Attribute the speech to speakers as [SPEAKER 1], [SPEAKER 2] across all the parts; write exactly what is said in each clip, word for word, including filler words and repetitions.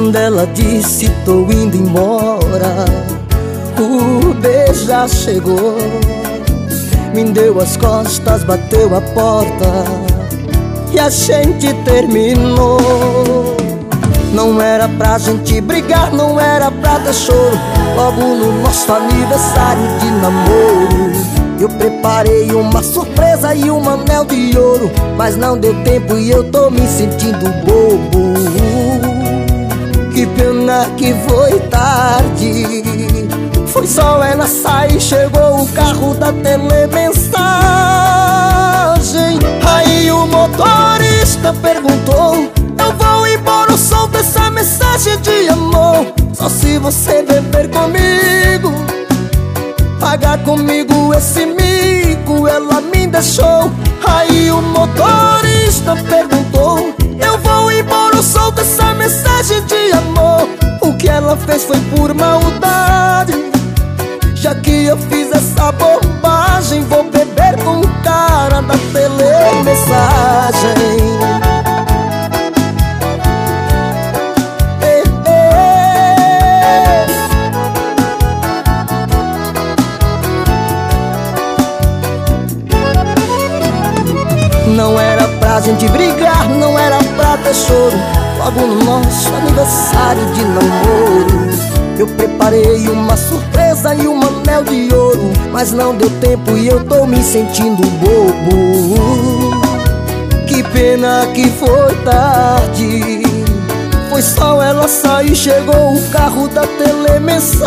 [SPEAKER 1] Quando ela disse tô indo embora, o beijo já chegou. Me deu as costas, bateu a porta e a gente terminou. Não era pra gente brigar, não era pra ter choro. Logo no nosso aniversário de namoro, eu preparei uma surpresa e um anel de ouro, mas não deu tempo e eu tô me sentindo bobo. Que pena que foi tarde. Foi só ela sair, chegou o carro da telemensagem. Aí o motorista perguntou: eu vou embora, solta essa mensagem de amor. Só se você beber comigo, pagar comigo esse mico. Ela me deixou. Aí o motorista perguntou: eu vou embora, solta essa mensagem de amor. O que ela fez foi por maldade. Já que eu fiz essa bobagem, vou beber com o cara da telemensagem. Ei, ei. Não era pra gente brigar, não era pra ter choro. Logo no nosso aniversário de namoro, eu preparei uma surpresa e um anel de ouro, mas não deu tempo e eu tô me sentindo bobo. Que pena que foi tarde. Foi só ela sair, chegou o carro da telemensagem.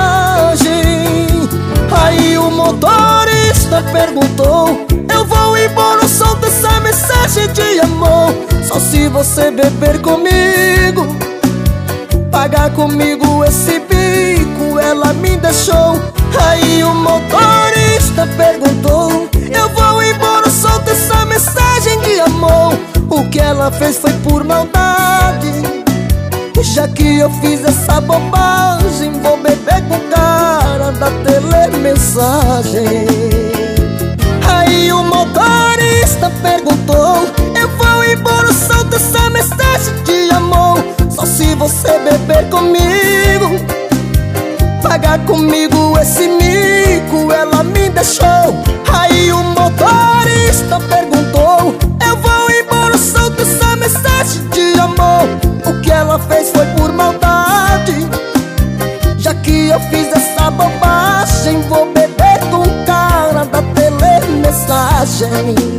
[SPEAKER 1] Aí o motorista perguntou: eu vou embora, solta essa mensagem de amor. Só se você beber comigo, pagar comigo esse bico. Ela me deixou. Aí o motorista perguntou: eu vou embora, solta essa mensagem de amor. O que ela fez foi por maldade. Já que eu fiz essa bobagem, vou beber com o cara da telemensagem. Aí o motorista perguntou: eu vou embora, solta essa mensagem de amor. Só se você beber comigo, pagar comigo esse mico. Ela me deixou. Aí o motorista perguntou: eu vou embora, solta essa mensagem de amor. O que ela fez foi por maldade. Já que eu fiz essa bobagem, vou beber com o cara da telemensagem.